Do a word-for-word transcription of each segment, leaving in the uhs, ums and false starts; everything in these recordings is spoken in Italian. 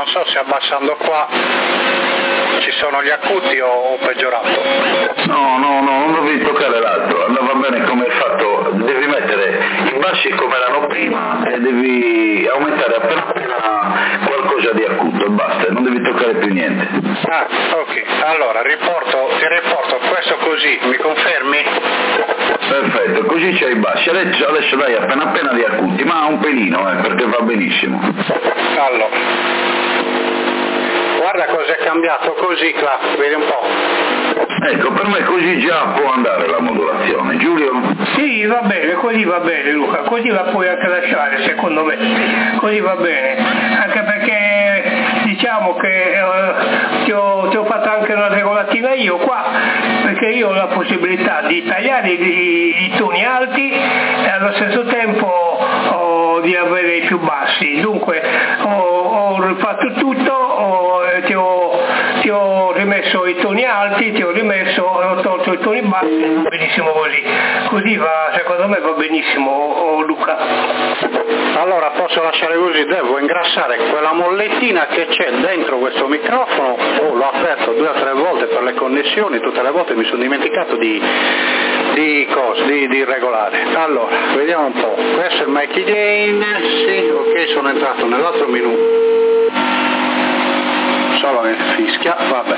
non so se abbassando qua ci sono gli acuti o ho peggiorato. No, no, no, non devi toccare l'altro, andava bene come hai fatto, devi mettere i bassi come erano prima e devi aumentare appena appena qualcosa di acuto e basta, non devi toccare più niente. Ah, ok, allora riporto, ti riporto questo così, mi confermi? Perfetto, così c'hai i bassi, adesso, adesso dai appena appena di acuti, ma un pelino eh, perché va benissimo. Allora. Guarda cos'è cambiato così, Cla, vedi un po'. Ecco, per me così già può andare la modulazione, Giulio? Sì, va bene, così va bene Luca, così la puoi anche lasciare secondo me, così va bene, anche perché diciamo che eh, ti, ho, ti ho fatto anche una regolatina io qua, perché io ho la possibilità di tagliare i, i toni alti e allo stesso tempo ho, di avere i più bassi, dunque ho, ho fatto tutto, ho, ti, ho, ti ho rimesso i toni alti, ti ho rimesso, ho tolto i toni bassi, va benissimo così, così va, secondo me va benissimo oh, Luca. Allora posso lasciare così, devo ingrassare quella mollettina che c'è dentro questo microfono, oh, l'ho aperto due o tre volte per le connessioni, tutte le volte mi sono dimenticato di, di, cose, di, di regolare. Allora, vediamo un po', questo è il mic gain, sì, ok, sono entrato nell'altro menu, solo che fischia, vabbè.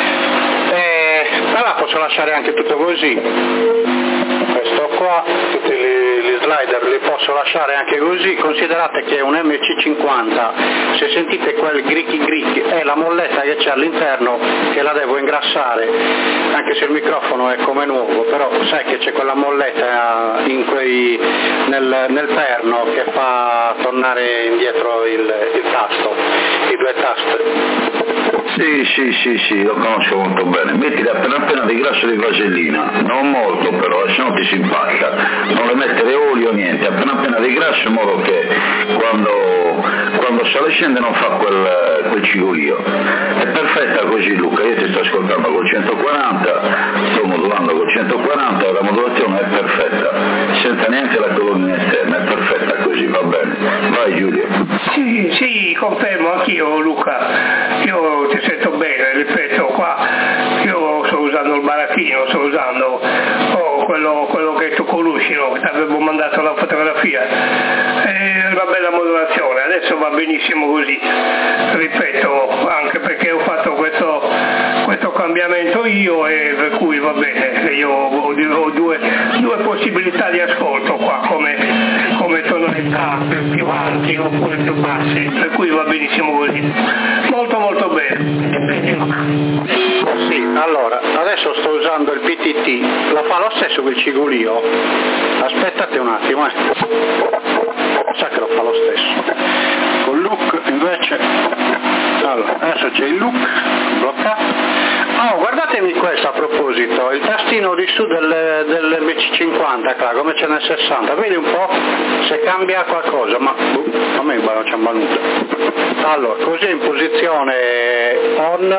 E allora posso lasciare anche tutto così, questo qua, tutti gli, gli slider li posso lasciare anche così, considerate che è un M C cinquanta, se sentite quel gricchi gricchi è la molletta che c'è all'interno che la devo ingrassare, anche se il microfono è come nuovo, però sai che c'è quella molletta in quei, nel, nel perno che fa tornare indietro il, il tasto, i due tasti. Sì, sì, sì, sì, lo conosco molto bene. Mettili appena appena di grasso di vasellina, non molto però, se no ti si impacca. Non le mettere olio, niente, appena appena di grasso in modo che quando, quando sale e scende non fa quel, quel cigolio. È perfetta così Luca, io ti sto ascoltando col centoquaranta, sto modulando col centoquaranta e la modulazione è perfetta, senza neanche la colonna esterna, è perfetta così, va bene. Vai Giulio. Sì, sì, confermo anch'io Luca. Io ti sento bene, ripeto qua, io sto usando il baracchino, sto usando oh, quello, quello che tu conosci, no? Ti avevo mandato la fotografia, è una bella modulazione, adesso va benissimo così, ripeto, anche perché ho fatto questo, questo cambiamento io e per cui va bene, io ho, ho due, due possibilità di ascolto qua, come, come tonalità più alti oppure più bassi, per cui va benissimo così, molto molto bene. Sì, allora, adesso sto usando il P T T, lo fa lo stesso che il cigolio, aspettate un attimo, eh. Sa che lo fa lo stesso. Con look invece, allora, adesso c'è il look bloccato. Oh, guardatemi questo a proposito, il tastino di su del, dell'M C cinquanta, qua, come c'è nel sessanta, vedi un po' se cambia qualcosa, ma boh, a me non c'è valuta. Allora, così in posizione on,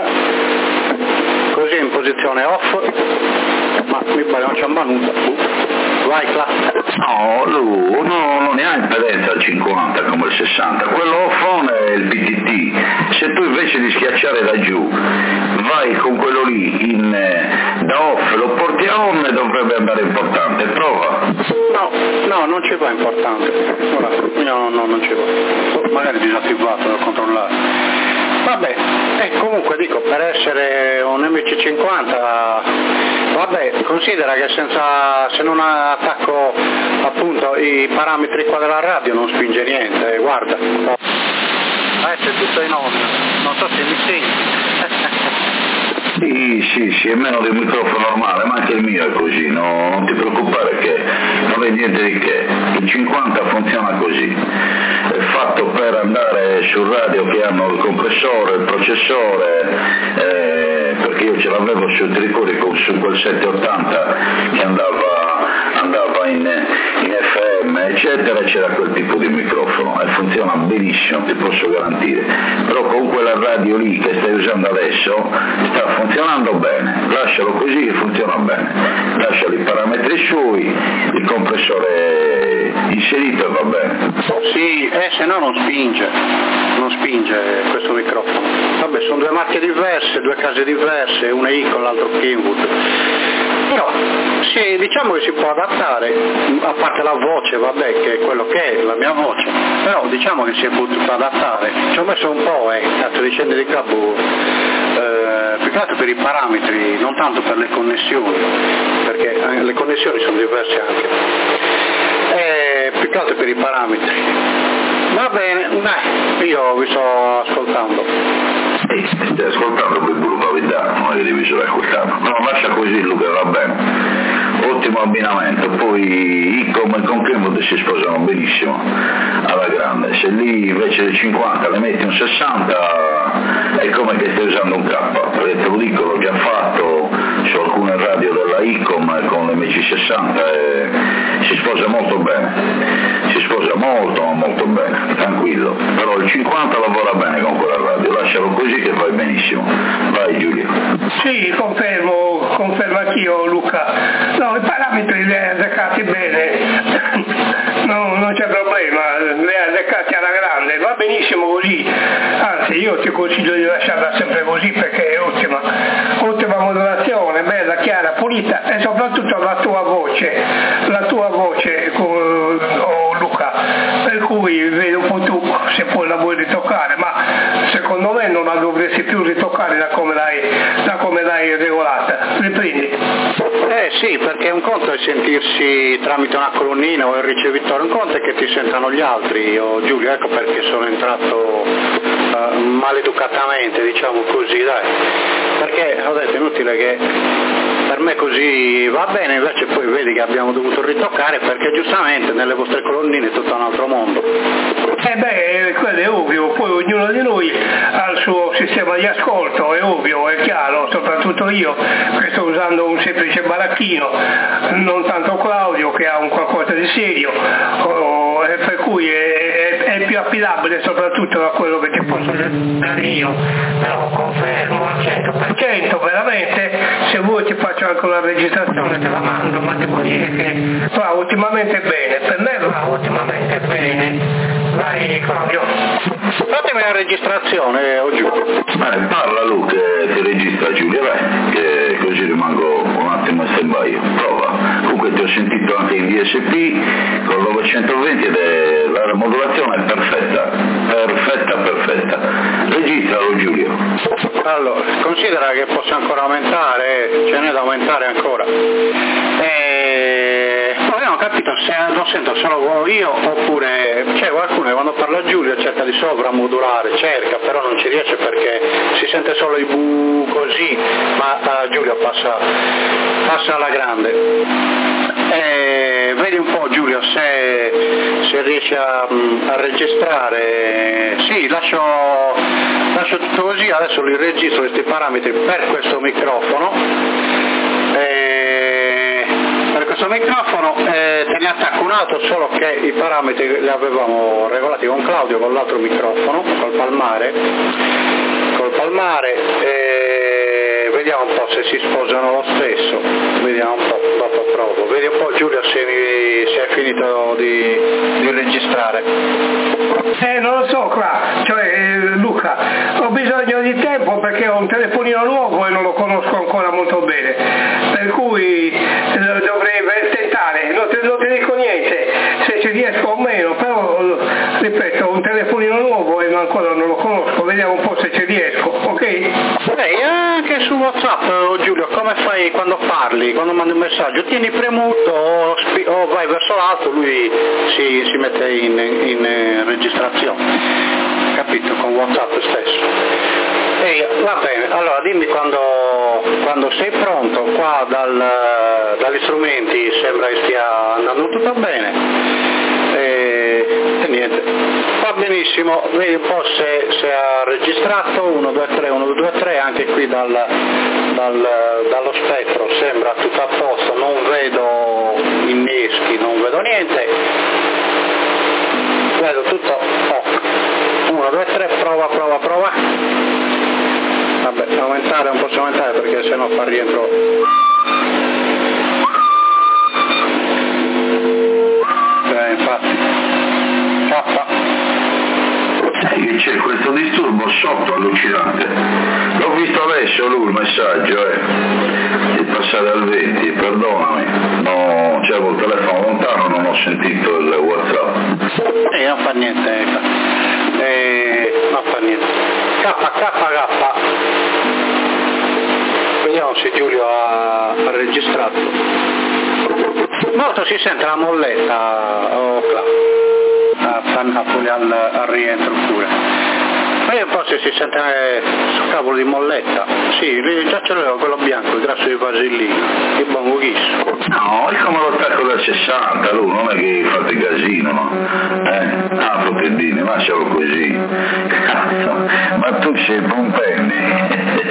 così in posizione off, ma mi pare non c'è valuta. Vai Cla. No, lui no, non ne ha impedenza al cinquanta come il sessanta, quello off-on è il P T T, se tu invece di schiacciare da giù vai con quello lì in, eh, da off lo porti a on dovrebbe andare importante, prova. No, no, non ci va importante, ora, no, no, non ci va, magari disattivato da controllare. Vabbè, e comunque dico, per essere un M C cinquanta, vabbè, considera che senza, se non attacco appunto i parametri qua della radio non spinge niente, guarda. Adesso è tutto in on, non so se mi senti. Sì, sì, sì, è meno di un microfono normale, ma anche il mio è così, no, non ti preoccupare che non è niente di che, il cinquanta funziona così, è fatto per andare su radio che hanno il compressore, il processore, eh, perché io ce l'avevo su, ti ricordi, su quel settecentottanta che andava, andava in, in F M, eccetera, c'era quel tipo di microfono e funziona benissimo, ti posso garantire, però con quella radio lì che stai usando adesso sta funzionando bene, lascialo così che funziona bene, lasciali i parametri sui, il compressore inserito e va bene. Sì, eh, se no non spinge, non spinge questo microfono. Vabbè, sono due marche diverse, due case diverse, una Icon, l'altro Kenwood. Però sì, diciamo che si può adattare, a parte la voce, vabbè, che è quello che è, la mia voce, però diciamo che si è potuto adattare. Ci ho messo un po', eh, cazzo di scendere di capo, eh, più che altro per i parametri, non tanto per le connessioni, perché eh, le connessioni sono diverse anche, eh, più che altro per i parametri. Va bene, dai, io vi sto ascoltando. Sì, stai ascoltando quel gruppo Vidano, non è che devi solo ascoltare. No, lascia così Luca, va bene. Ottimo abbinamento, poi Icom e con Kenwood si sposano benissimo alla grande. Se lì invece del cinquanta le metti un sessanta è come che stai usando un K, perché te lo dico, l'ho già fatto su alcune radio della Icom con l'M C sessanta e si sposa molto bene, si sposa molto molto bene, tranquillo, però il cinquanta lavora bene con quella radio, lascialo così che fai benissimo. Vai Giulio. Sì, confermo, confermo anch'io Luca. No, i parametri li hai azzeccati bene, no, non c'è problema, li hai azzeccati alla grande, va benissimo così, anzi io ti consiglio di lasciarla sempre così perché è ottima, ottima modulazione, bella, chiara, pulita e soprattutto la tua voce, la tua voce oh, Luca, per cui vedo un po' tu se poi la vuoi ritoccare, ma secondo me non la dovresti più ritoccare da come l'hai, da come l'hai regolata, riprendi. Eh sì, perché un conto è sentirsi tramite una colonnina o il ricevitore, un conto è che ti sentano gli altri. Io Giulio, ecco perché sono entrato uh, maleducatamente, diciamo così, dai, perché ho detto è inutile che per me così va bene, invece poi vedi che abbiamo dovuto ritoccare perché giustamente nelle vostre colonnine è tutto un altro mondo. Eh beh, quello è ovvio, poi ognuno di noi ha il suo sistema di ascolto, è ovvio, è chiaro, soprattutto io che sto usando un semplice baracchino, non tanto Claudio che ha un qualcosa di serio, oh, e per cui è, è, è più affidabile soprattutto da quello che ti posso dare io, però confermo al cento per cento veramente, se vuoi ti faccio anche una registrazione, te la mando, ma devo dire che va ottimamente bene, per me va ottimamente bene. Vai Claudio. Fatemi la registrazione, oh Giulio. Eh, parla Luca, ti registra Giulio, vai, che così rimango un attimo a stand-by. Prova. Comunque ti ho sentito anche in D S P con l'ovecentoventi ed è la modulazione è perfetta, perfetta, perfetta. Registralo Giulio. Allora, considera che posso ancora aumentare, ce n'è da aumentare ancora. E... no, io non ho capito se non sento solo io oppure c'è qualcuno che quando parla Giulio cerca di sovramodulare, cerca, però non ci riesce perché si sente solo i bu così, ma uh, Giulio passa, passa alla grande. E vedi un po' Giulio se, se riesci a, a registrare. Sì, lascio, lascio tutto così, adesso li registro questi parametri per questo microfono. E per questo microfono eh, te ne attacco un altro, solo che i parametri li avevamo regolati con Claudio con l'altro microfono, col palmare, col palmare e vediamo un po' se si sposano lo stesso, vediamo un po', dopo provo, vedi un po' Giulio se, mi, se hai finito di, di registrare. Eh non lo so qua, cioè eh, Luca, ho bisogno di tempo perché ho un telefonino nuovo e non lo conosco ancora molto bene, per cui eh, dovrei tentare, non te, non te dico niente se ci riesco o meno, però ripeto, ho un telefonino nuovo e ancora non lo conosco, vediamo un po' se ci riesco, ok? Ehi, anche su WhatsApp Giulio, come fai quando parli, quando mandi un messaggio, tieni premuto o, spi- o vai verso l'alto, lui si, si mette in, in eh, registrazione, capito, con WhatsApp stesso. Ehi, va bene, allora dimmi quando, quando sei pronto, qua dal, dagli strumenti sembra che stia andando tutto bene e, e niente, va benissimo, vedi un po' se, se ha registrato, uno, due, tre, uno, due, tre, anche qui dal, dal, dallo spettro sembra tutto a posto, non vedo inneschi, non vedo niente, vedo tutto ok, uno, due, tre, prova, prova, prova, vabbè, aumentare, non posso aumentare perché sennò fa rientro. Eh, infatti infatti. K. Che c'è questo disturbo sotto allucinante. L'ho visto adesso lui il messaggio, eh. È passato al venti, perdonami. No, c'avevo il telefono lontano, non ho sentito il WhatsApp. Eh, non fa niente, eh, non fa niente. K, K, K. Vediamo se Giulio ha, ha registrato. Molto si sente la molletta, oh, a, a, al, al rientro pure. Ma io un po' se si sente eh, sul cavolo di molletta. Sì, già ce l'avevo quello bianco, il grasso di vasellino, che buon pochissimo. No, è come lo tacco da sessanta, lui non è che fate casino, no? Eh? Ah, fratelline, lascialo così. Cazzo, ma tu sei Pompenni.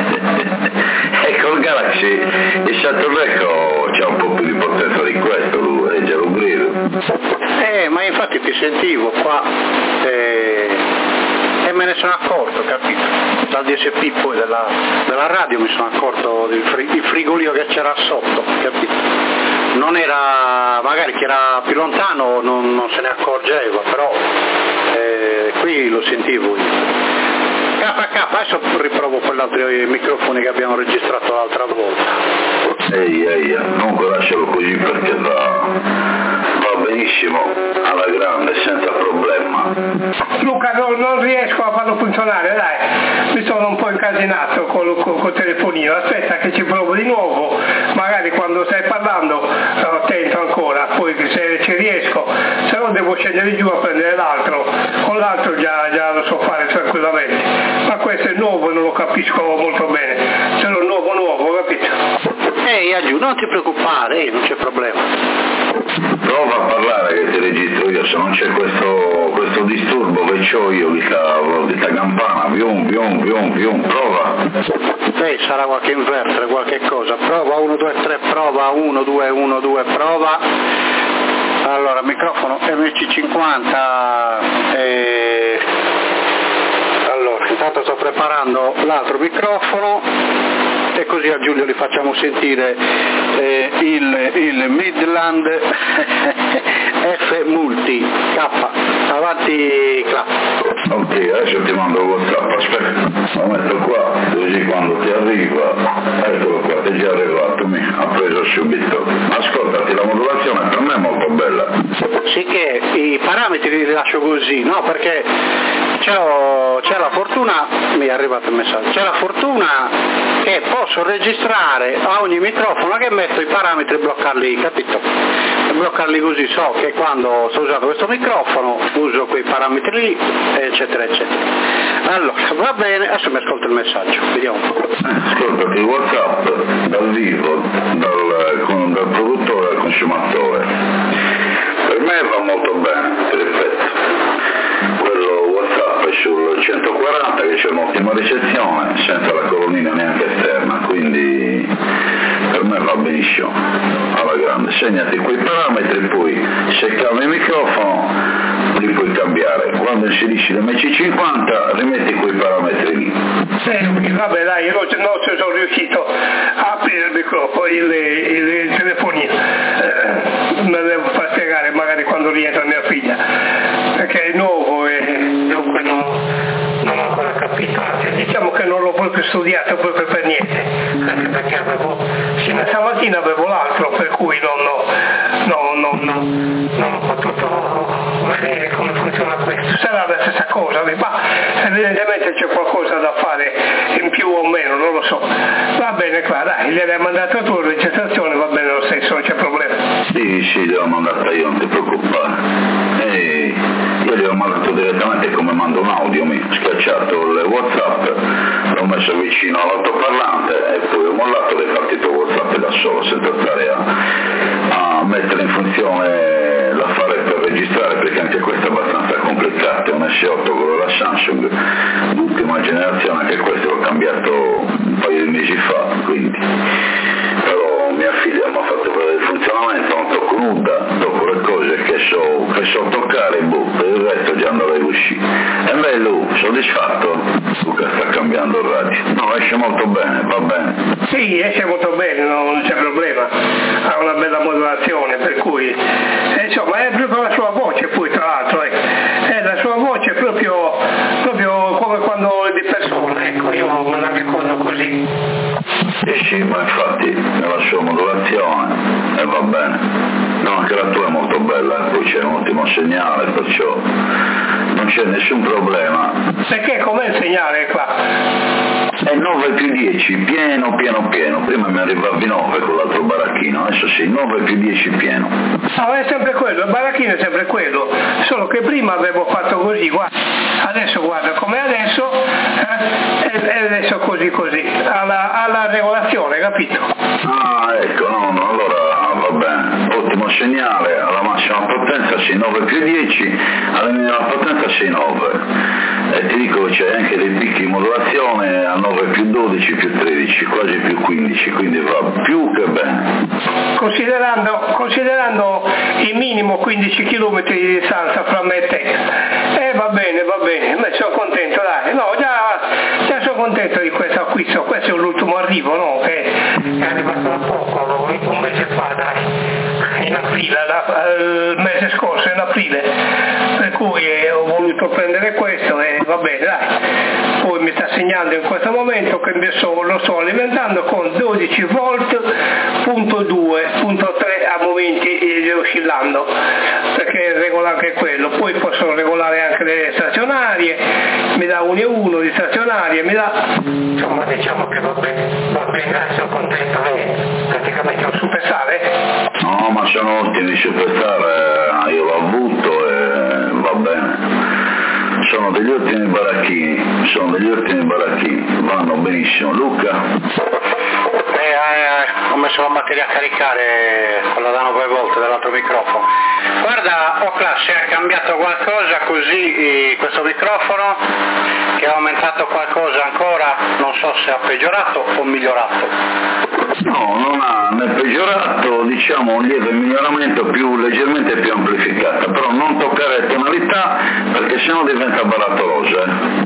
Ecco il Galaxy, il Saturn c'ha un po' più di potenza di questo, lui, è già lo grido. Eh, ma infatti ti sentivo qua, eh, e me ne sono accorto, capito? Dal D S P poi della, della radio mi sono accorto del frig- frigolio che c'era sotto, capito? Non era, magari chi era più lontano non, non se ne accorgeva, però eh, qui lo sentivo io. K K, adesso riprovo quell'altro microfono che abbiamo registrato l'altra volta. Ehi, ehi, comunque lascialo così perché va, va benissimo, alla grande, senza problema. Luca, non, non riesco a farlo funzionare, dai, mi sono un po' incasinato col, col, col telefonino, aspetta che ci provo di nuovo, magari quando stai parlando sono attento ancora, poi se ci riesco, se no devo scendere giù a prendere l'altro, con l'altro già, già lo so fare tranquillamente, ma questo è nuovo e non lo capisco molto bene, se è nuovo nuovo, capito? Ehi, aggiù, non ti preoccupare, eh, non c'è problema. Prova a parlare che ti registro io, se non c'è questo, questo disturbo che c'ho io di sta, di sta campana, vium, vium, vium, vium, prova. Ehi, sarà qualche invertere, qualche cosa, prova, uno, due, tre, prova, uno, due, uno, due, prova. Allora, microfono M C cinquanta, e... allora, intanto sto preparando l'altro microfono. E così a Giulio gli facciamo sentire eh, il, il Midland F Multi K, avanti clap. Ok, adesso ti mando il WhatsApp, aspetta, lo metto qua, così quando ti arriva, eccolo qua, è già arrivato, mi ha preso subito. Ascoltati, la modulazione per me è molto bella. Sì, che i parametri li lascio così, no? Perché c'è, c'è la fortuna, mi è arrivato il messaggio, c'è la fortuna che posso registrare a ogni microfono che metto i parametri e bloccarli, capito? E bloccarli così, so che quando sto usando questo microfono uso quei parametri lì, eccetera eccetera. Allora, va bene, adesso mi ascolto il messaggio, vediamo un po'. Ascoltati il WhatsApp dal vivo, dal, con, dal produttore al consumatore. Per me va molto bene, ti ripeto. Quello WhatsApp è sul centoquaranta che c'è un'ottima ricezione, senza la colonnina neanche esterna, quindi per me va benissimo, alla grande. Segnati quei parametri, poi se cambi il microfono li puoi cambiare. Quando inserisci l'M C cinquanta rimetti quei parametri lì. Sì, vabbè dai, io non ci sono riuscito a aprire il microfono, il, il, il telefonino. Eh, me lo devo far spiegare magari quando rientra mia figlia, perché è nuovo e dunque non, non ho ancora capito, diciamo che non l'ho proprio studiato proprio per niente, anche perché avevo, fino a stamattina avevo l'altro, per cui non ho, non, non, non, non ho potuto vedere come funziona questo. Sarà la stessa cosa, ma evidentemente c'è qualcosa da fare in più o meno, non lo so. Va bene qua, dai, gliel'hai mandato tu la registrazione, va bene lo stesso, non c'è problema. Sì, sì, gliel'ho mandata io, non ti preoccupare. Ehi, io gliel'ho mandato direttamente come mando un audio, mi ho schiacciato il WhatsApp, l'ho messo vicino all'altoparlante e poi ho mollato ed è partito il WhatsApp da solo, senza stare a, a mettere in funzione l'affare per registrare, perché anche questo è abbastanza complicato. È un S otto quello della Samsung, l'ultima generazione, anche questo l'ho cambiato un paio di mesi fa, quindi però mia figlia mi ha fatto vedere il funzionamento, non tocco nulla, dopo le cose che so, che so toccare, boh, per il resto già andrei uscire. E bello, soddisfatto? Luca sta cambiando il radio. No, esce molto bene, va bene. Sì, esce molto bene, non c'è problema, ha una bella modulazione, per cui eh, insomma è proprio la sua voce, poi io non la ricordo così. Sì, sì, ma infatti nella sua modulazione e eh, va bene. No, anche la tua è molto bella, poi c'è un ottimo segnale, perciò non c'è nessun problema. Perché com'è il segnale qua? È nove più dieci, pieno, pieno, pieno. Prima mi arrivavi nove con l'altro baracchino, adesso sì, nove più dieci pieno. No, è sempre quello, il baracchino è sempre quello, solo che prima avevo fatto così, guarda. Adesso guarda come adesso, eh, e adesso così così, alla, alla regolazione, capito? Ah, ecco, no, no, allora va bene, ottimo segnale, alla massima potenza sei nove più dieci, alla minima potenza sei nove. E ti dico che c'è anche dei picchi di modulazione a nove più dodici più tredici, quasi più quindici, quindi va più che bene. Considerando, considerando il minimo quindici chilometri di distanza fra me e te, eh va bene, va bene, ma sono contento, dai, no, già, già sono contento di questo acquisto, questo è l'ultimo arrivo, no? Che è arrivato da poco, un mese fa, dai, in aprile, il mese scorso, in aprile, per cui eh, ho voluto prendere questo e va bene, dai. Poi mi sta segnando in questo momento che so, lo sto alimentando con dodici volt punto due punto tre a momenti eh, oscillando, perché regola anche quello. Poi posso regolare anche le stazionarie, mi dà uno e uno di stazionarie, mi dà, insomma diciamo che va bene, va bene, sono contento, è praticamente un superstar, eh? No, ma sono ottimi superstar, eh, io l'ho avuto e va bene. Sono degli ottimi baracchini, sono degli ottimi baracchini, vanno benissimo. Luca? Eh, eh, ho messo la batteria a caricare, quella da nove volte dell'altro microfono. Guarda, Ocla, se ha cambiato qualcosa così eh, questo microfono, che ha aumentato qualcosa ancora, non so se ha peggiorato o migliorato. No, non ha né peggiorato, diciamo un lieve miglioramento, più leggermente più amplificata, però non toccare tonalità perché sennò diventa barattolosa.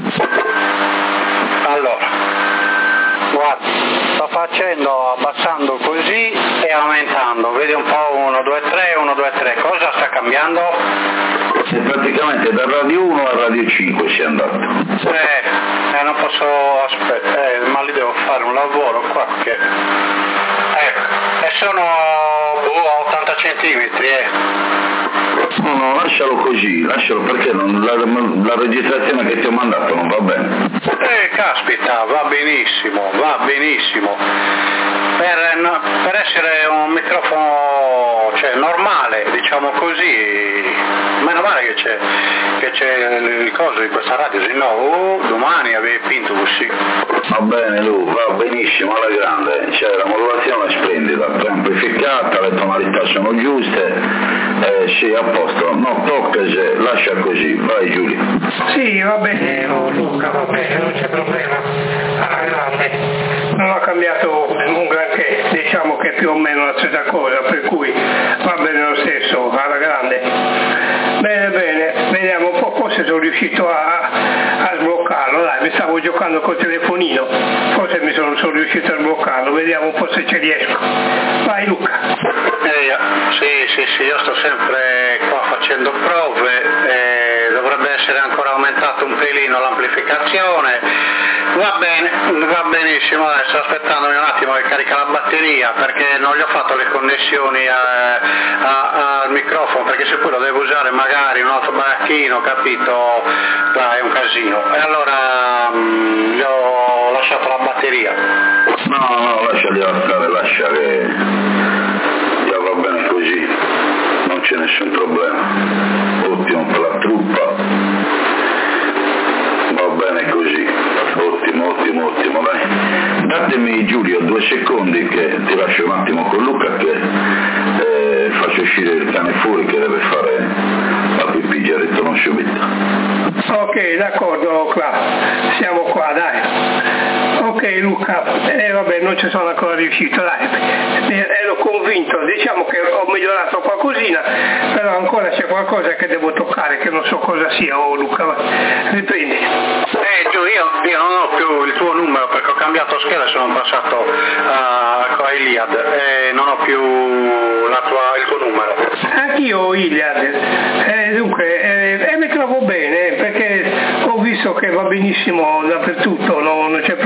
Allora, guarda, sto facendo, abbassando così e aumentando, vedi un po' uno, due, tre, uno, due, tre, cosa sta cambiando? E praticamente da radio uno a radio cinque si è andato. Eh, eh non posso aspettare, eh, ma lì devo fare un lavoro qua che... Ecco, e sono boh, ottanta centimetri, eh. No, no, lascialo così, lascialo perché non, la, la registrazione che ti ho mandato non va bene. Eh, caspita, va benissimo, va benissimo. Per, no, per essere un microfono, cioè, normale, diciamo così, meno male che c'è, che c'è il coso di questa radio, se no oh, domani avevi pinto così. Va bene Lu, va benissimo, alla grande, cioè la modulazione è splendida, amplificata, le tonalità sono giuste, eh, sì, a posto, no tocca, lascia così, vai Giulia. Sì, va bene Luca, va bene, non c'è problema, alla grande. Non ho cambiato un granché, diciamo che più o meno la stessa cosa, per cui va bene lo stesso, alla grande. Bene, bene, vediamo un po', forse sono riuscito a, a sbloccarlo, dai, mi stavo giocando col telefonino, forse mi sono, sono riuscito a sbloccarlo, vediamo un po' se ci riesco. Vai Luca. Eh, sì, sì, sì, io sto sempre qua facendo prove, eh, dovrebbe essere ancora aumentato un pelino l'amplificazione, va bene, va benissimo, adesso sto aspettandomi un attimo che carica la batteria perché non gli ho fatto le connessioni a, a, al microfono, perché se poi lo devo usare magari un altro baracchino, capito, là è un casino, e allora mh, gli ho lasciato la batteria. No, no, lasciali stare, lascia che già va bene così, non c'è nessun problema, ottimo per la truppa, va bene così, ottimo, ottimo, ottimo, dai. Datemi Giulio due secondi che ti lascio un attimo con Luca che eh, faccio uscire il cane fuori che deve fare la pipì, già ritorno subito. Ok, d'accordo, qua, siamo qua, dai. Ok Luca, eh, vabbè, non ci sono ancora riuscito, dai, eh, ero convinto, diciamo che ho migliorato qualcosina, però ancora c'è qualcosa che devo toccare, che non so cosa sia. Oh Luca, va, riprendi. Eh Giù, io, io non ho più il tuo numero perché ho cambiato scheda e sono passato a uh, Iliad e non ho più la tua, il tuo numero. Anch'io ho Iliad, eh, dunque, eh, e mi trovo bene perché ho visto che va benissimo dappertutto, no, non c'è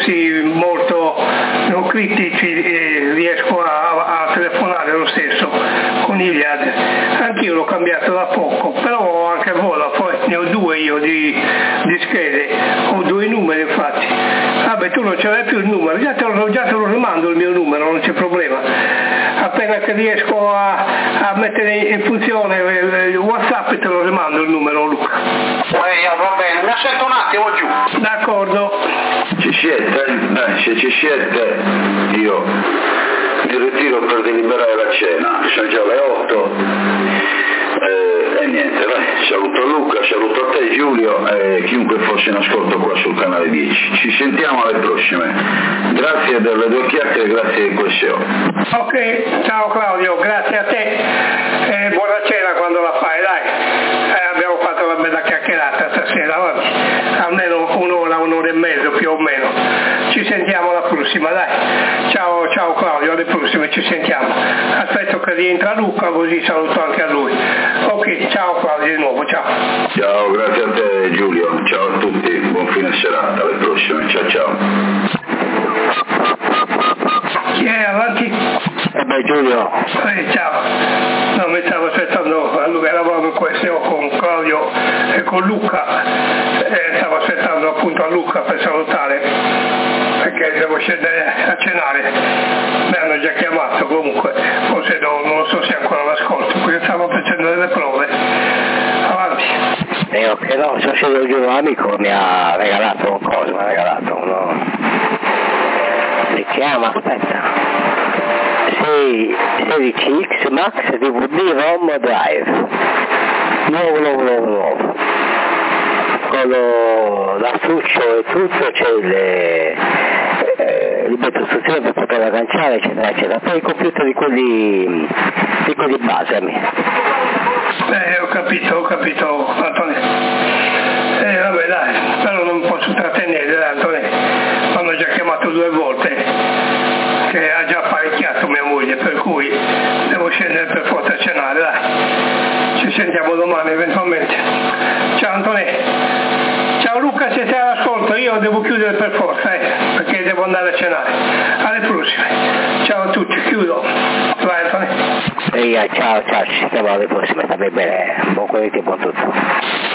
sentirsi molto non critici, eh, riesco a, a telefonare lo stesso con Iliad. Anch'io l'ho cambiato da poco, però ho anche Vodafone, ne ho due io di, di schede, ho due numeri infatti. Vabbè, tu non ce l'hai più il numero, già te lo, già te lo rimando il mio numero, non c'è problema. Appena che riesco a, a mettere in funzione il, il WhatsApp te lo rimando il numero, Luca. Eh, va bene, mi aspetta un attimo giù. D'accordo. Ci siete? Dai, se ci siete io mi ritiro per deliberare la cena, sono già le otto. Eh, e niente, vai, saluto Luca, saluto a te Giulio e chiunque fosse in ascolto qua sul canale dieci. Ci sentiamo alle prossime. Grazie delle due chiacchiere, grazie di questo. Ok, ciao Claudio, grazie a te e buona cena quando la fai, dai. Eh, abbiamo fatto una bella chiacchierata stasera, oggi. Almeno un'ora, un'ora e mezzo più o meno. Ci sentiamo alla prossima, dai. Ciao, ciao Claudio, alle prossime ci sentiamo. Aspetto che rientra Luca così saluto anche a lui. Ok, ciao Claudio di nuovo, ciao. Ciao, grazie a te Giulio, ciao a tutti, buon fine serata, alle prossime, ciao ciao. Chi è avanti? Eh beh Giulio. Eh, ciao. No, mi stavo aspettando, allora eravamo in questo con Claudio e con Luca, e stavo aspettando appunto a Luca per salutare, perché devo scendere a cenare. Mi hanno già chiamato comunque, forse non, non so se ancora l'ascolto, perché stavo facendo delle prove. Avanti. Eh ok, no, sono sceso giù un amico, mi ha regalato un coso, mi ha regalato uno. Si chiama, aspetta. sedici X Max D V D ROM Drive. Nuovo, nuovo, nuovo, nuovo. Con lo, l'astuccio e tutto, c'è le eh, libretto istruzione per poter agganciare, eccetera, eccetera. Per i computer di quelli, di quelli base a me. Eh, ho capito, ho capito, Antonio. Eh, vabbè, dai, però non posso trattenere, dai, Antonio. Mi hanno già chiamato due volte, che ha già apparecchiato mia moglie, per cui devo scendere per forza a cenare, dai. Ci sentiamo domani eventualmente. Ciao Antonio. Ciao Luca, se sei all'ascolto, io devo chiudere per forza, eh, perché devo andare a cenare. Alle prossime. Ciao a tutti, chiudo. Vai Antonio. E ciao, ciao, ci vediamo alle prossime, sta bene, buon corretto e buon tutto.